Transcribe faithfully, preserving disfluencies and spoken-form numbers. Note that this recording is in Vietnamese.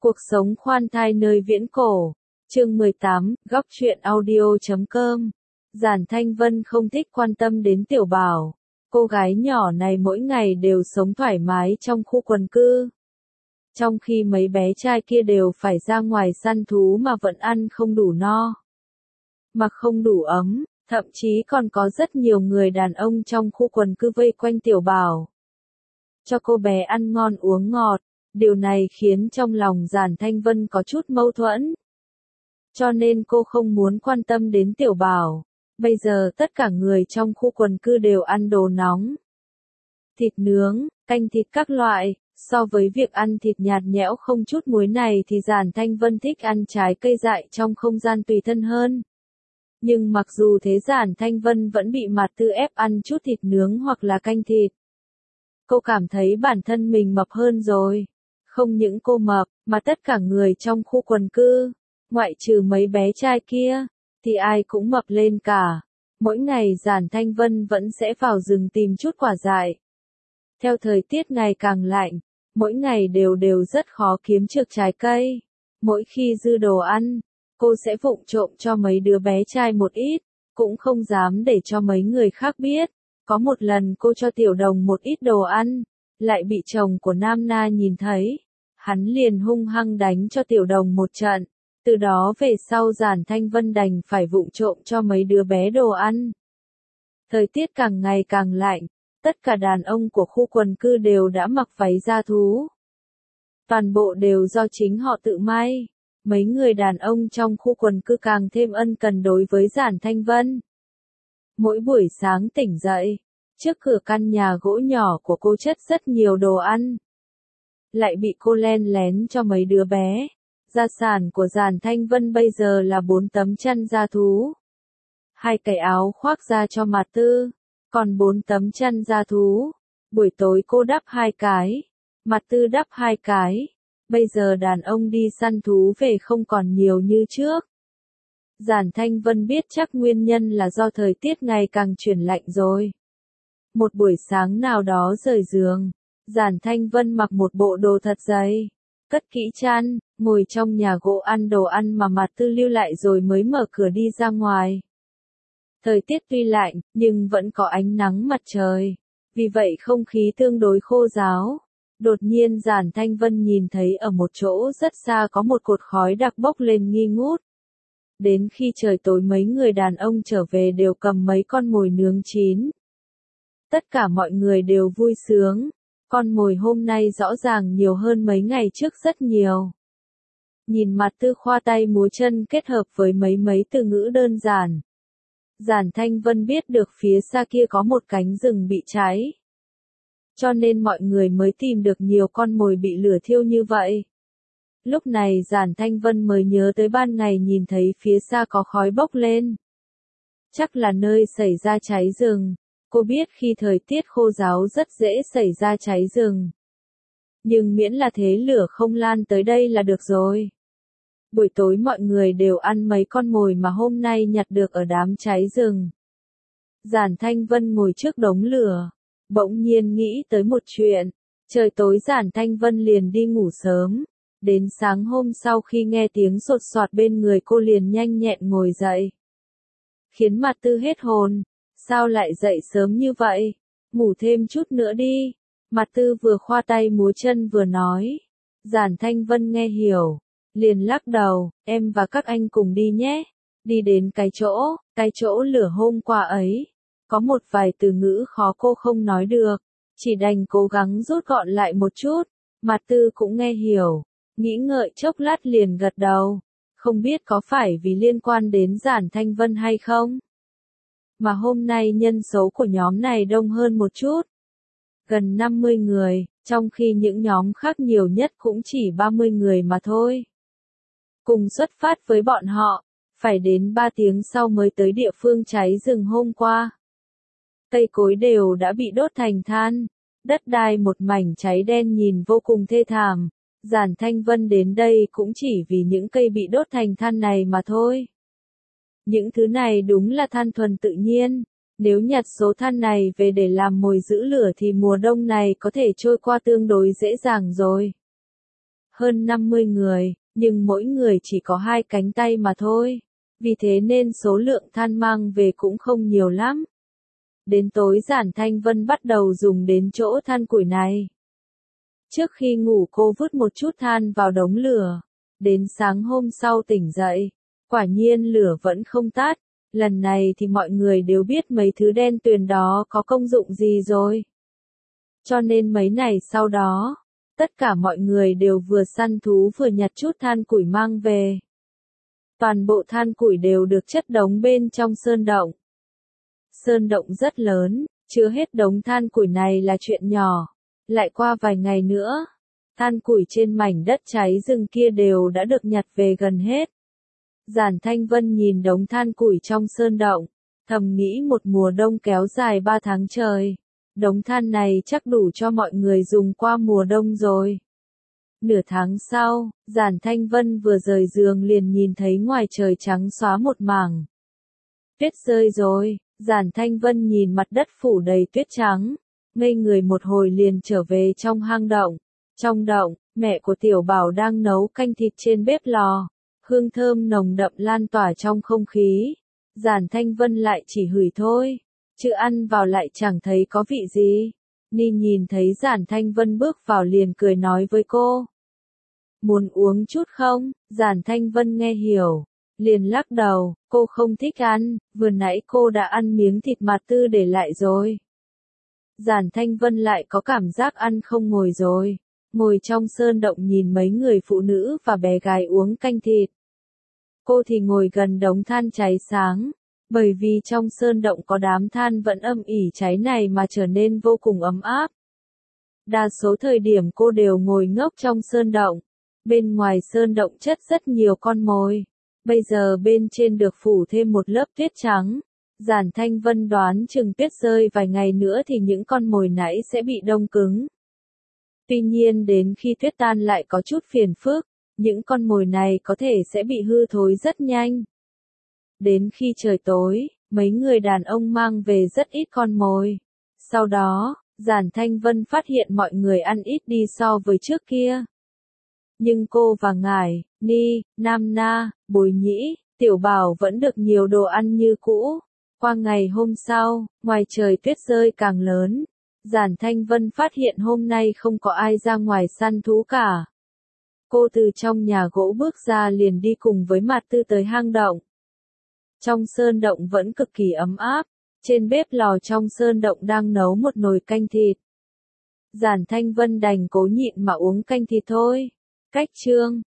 Cuộc sống khoan thai nơi viễn cổ. Chương mười tám, góc truyện audio chấm com. Giản Thanh Vân không thích quan tâm đến Tiểu Bảo. Cô gái nhỏ này mỗi ngày đều sống thoải mái trong khu quần cư. Trong khi mấy bé trai kia đều phải ra ngoài săn thú mà vẫn ăn không đủ no. Mặc không đủ ấm, thậm chí còn có rất nhiều người đàn ông trong khu quần cư vây quanh Tiểu Bảo. Cho cô bé ăn ngon uống ngọt. Điều này khiến trong lòng Giản Thanh Vân có chút mâu thuẫn. Cho nên cô không muốn quan tâm đến Tiểu Bảo. Bây giờ tất cả người trong khu quần cư đều ăn đồ nóng. Thịt nướng, canh thịt các loại. So với việc ăn thịt nhạt nhẽo không chút muối này thì Giản Thanh Vân thích ăn trái cây dại trong không gian tùy thân hơn. Nhưng mặc dù thế Giản Thanh Vân vẫn bị Mạt Tư ép ăn chút thịt nướng hoặc là canh thịt. Cô cảm thấy bản thân mình mập hơn rồi. Không những cô mập, mà tất cả người trong khu quần cư, ngoại trừ mấy bé trai kia, thì ai cũng mập lên cả. Mỗi ngày Giản Thanh Vân vẫn sẽ vào rừng tìm chút quả dại. Theo thời tiết ngày càng lạnh, mỗi ngày đều đều rất khó kiếm được trái cây. Mỗi khi dư đồ ăn, cô sẽ vụng trộm cho mấy đứa bé trai một ít, cũng không dám để cho mấy người khác biết. Có một lần cô cho Tiểu Đồng một ít đồ ăn, lại bị chồng của Nam Na nhìn thấy. Hắn liền hung hăng đánh cho Tiểu Đồng một trận. Từ đó về sau Giản Thanh Vân đành phải vụng trộm cho mấy đứa bé đồ ăn. Thời tiết càng ngày càng lạnh, tất cả đàn ông của khu quần cư đều đã mặc váy da thú. Toàn bộ đều do chính họ tự may. Mấy người đàn ông trong khu quần cư càng thêm ân cần đối với Giản Thanh Vân. Mỗi buổi sáng tỉnh dậy, trước cửa căn nhà gỗ nhỏ của cô chất rất nhiều đồ ăn. Lại bị cô len lén cho mấy đứa bé. Gia sản của Giản Thanh Vân bây giờ là bốn tấm chăn da thú. Hai cái áo khoác da cho Mạt Tư. Còn bốn tấm chăn da thú. Buổi tối cô đắp hai cái. Mạt Tư đắp hai cái. Bây giờ đàn ông đi săn thú về không còn nhiều như trước. Giản Thanh Vân biết chắc nguyên nhân là do thời tiết ngày càng chuyển lạnh rồi. Một buổi sáng nào đó rời giường, Giản Thanh Vân mặc một bộ đồ thật dày, cất kỹ chăn, ngồi trong nhà gỗ ăn đồ ăn mà Mạt Tư lưu lại rồi mới mở cửa đi ra ngoài. Thời tiết tuy lạnh, nhưng vẫn có ánh nắng mặt trời, vì vậy không khí tương đối khô ráo. Đột nhiên Giản Thanh Vân nhìn thấy ở một chỗ rất xa có một cột khói đặc bốc lên nghi ngút. Đến khi trời tối mấy người đàn ông trở về đều cầm mấy con mồi nướng chín. Tất cả mọi người đều vui sướng. Con mồi hôm nay rõ ràng nhiều hơn mấy ngày trước rất nhiều. Nhìn Mạt Tư khoa tay múa chân kết hợp với mấy mấy từ ngữ đơn giản. Giản Thanh Vân biết được phía xa kia có một cánh rừng bị cháy. Cho nên mọi người mới tìm được nhiều con mồi bị lửa thiêu như vậy. Lúc này Giản Thanh Vân mới nhớ tới ban ngày nhìn thấy phía xa có khói bốc lên. Chắc là nơi xảy ra cháy rừng. Cô biết khi thời tiết khô ráo rất dễ xảy ra cháy rừng. Nhưng miễn là thế lửa không lan tới đây là được rồi. Buổi tối mọi người đều ăn mấy con mồi mà hôm nay nhặt được ở đám cháy rừng. Giản Thanh Vân ngồi trước đống lửa, bỗng nhiên nghĩ tới một chuyện. Trời tối Giản Thanh Vân liền đi ngủ sớm. Đến sáng hôm sau khi nghe tiếng sột soạt bên người cô liền nhanh nhẹn ngồi dậy. Khiến Mạt Tư hết hồn. Sao lại dậy sớm như vậy? Ngủ thêm chút nữa đi. Mạt Tư vừa khoa tay múa chân vừa nói. Giản Thanh Vân nghe hiểu. Liền lắc đầu, em và các anh cùng đi nhé. Đi đến cái chỗ, cái chỗ lửa hôm qua ấy. Có một vài từ ngữ khó cô không nói được. Chỉ đành cố gắng rút gọn lại một chút. Mạt Tư cũng nghe hiểu. Nghĩ ngợi chốc lát liền gật đầu. Không biết có phải vì liên quan đến Giản Thanh Vân hay không? Mà hôm nay nhân số của nhóm này đông hơn một chút. Gần năm mươi người, trong khi những nhóm khác nhiều nhất cũng chỉ ba mươi người mà thôi. Cùng xuất phát với bọn họ, phải đến ba tiếng sau mới tới địa phương cháy rừng hôm qua. Cây cối đều đã bị đốt thành than, đất đai một mảnh cháy đen nhìn vô cùng thê thảm. Giản Thanh Vân đến đây cũng chỉ vì những cây bị đốt thành than này mà thôi. Những thứ này đúng là than thuần tự nhiên. Nếu nhặt số than này về để làm mồi giữ lửa thì mùa đông này có thể trôi qua tương đối dễ dàng rồi. hơn năm mươi người, nhưng mỗi người chỉ có hai cánh tay mà thôi. Vì thế nên số lượng than mang về cũng không nhiều lắm. Đến tối Giản Thanh Vân bắt đầu dùng đến chỗ than củi này. Trước khi ngủ cô vứt một chút than vào đống lửa. Đến sáng hôm sau tỉnh dậy, quả nhiên lửa vẫn không tắt. Lần này thì mọi người đều biết mấy thứ đen tuyền đó có công dụng gì rồi. Cho nên mấy ngày sau đó, tất cả mọi người đều vừa săn thú vừa nhặt chút than củi mang về. Toàn bộ than củi đều được chất đống bên trong sơn động. Sơn động rất lớn, chứa hết đống than củi này là chuyện nhỏ. Lại qua vài ngày nữa, than củi trên mảnh đất cháy rừng kia đều đã được nhặt về gần hết. Giản Thanh Vân nhìn đống than củi trong sơn động, thầm nghĩ một mùa đông kéo dài ba tháng trời. Đống than này chắc đủ cho mọi người dùng qua mùa đông rồi. Nửa tháng sau, Giản Thanh Vân vừa rời giường liền nhìn thấy ngoài trời trắng xóa một mảng. Tuyết rơi rồi, Giản Thanh Vân nhìn mặt đất phủ đầy tuyết trắng, ngây người một hồi liền trở về trong hang động. Trong động, mẹ của Tiểu Bảo đang nấu canh thịt trên bếp lò, hương thơm nồng đậm lan tỏa trong không khí. Giản Thanh Vân lại chỉ hửi thôi, chứ ăn vào lại chẳng thấy có vị gì. Ni nhìn thấy Giản Thanh Vân bước vào liền cười nói với cô. Muốn uống chút không? Giản Thanh Vân nghe hiểu, liền lắc đầu, cô không thích ăn, vừa nãy cô đã ăn miếng thịt mà Tư để lại rồi. Giản Thanh Vân lại có cảm giác ăn không ngồi rồi, ngồi trong sơn động nhìn mấy người phụ nữ và bé gái uống canh thịt. Cô thì ngồi gần đống than cháy sáng, bởi vì trong sơn động có đám than vẫn âm ỉ cháy này mà trở nên vô cùng ấm áp. Đa số thời điểm cô đều ngồi ngốc trong sơn động. Bên ngoài sơn động chất rất nhiều con mồi. Bây giờ bên trên được phủ thêm một lớp tuyết trắng. Giản Thanh Vân đoán chừng tuyết rơi vài ngày nữa thì những con mồi nãy sẽ bị đông cứng. Tuy nhiên đến khi tuyết tan lại có chút phiền phức, những con mồi này có thể sẽ bị hư thối rất nhanh. Đến khi trời tối, mấy người đàn ông mang về rất ít con mồi. Sau đó, Giản Thanh Vân phát hiện mọi người ăn ít đi so với trước kia. Nhưng cô và Ngải, Ni, Nam Na, Bồi Nhĩ, Tiểu Bảo vẫn được nhiều đồ ăn như cũ. Qua ngày hôm sau, ngoài trời tuyết rơi càng lớn. Giản Thanh Vân phát hiện hôm nay không có ai ra ngoài săn thú cả. Cô từ trong nhà gỗ bước ra liền đi cùng với Mạt Tư tới hang động. Trong sơn động vẫn cực kỳ ấm áp. Trên bếp lò trong sơn động đang nấu một nồi canh thịt. Giản Thanh Vân đành cố nhịn mà uống canh thịt thôi. Cách chương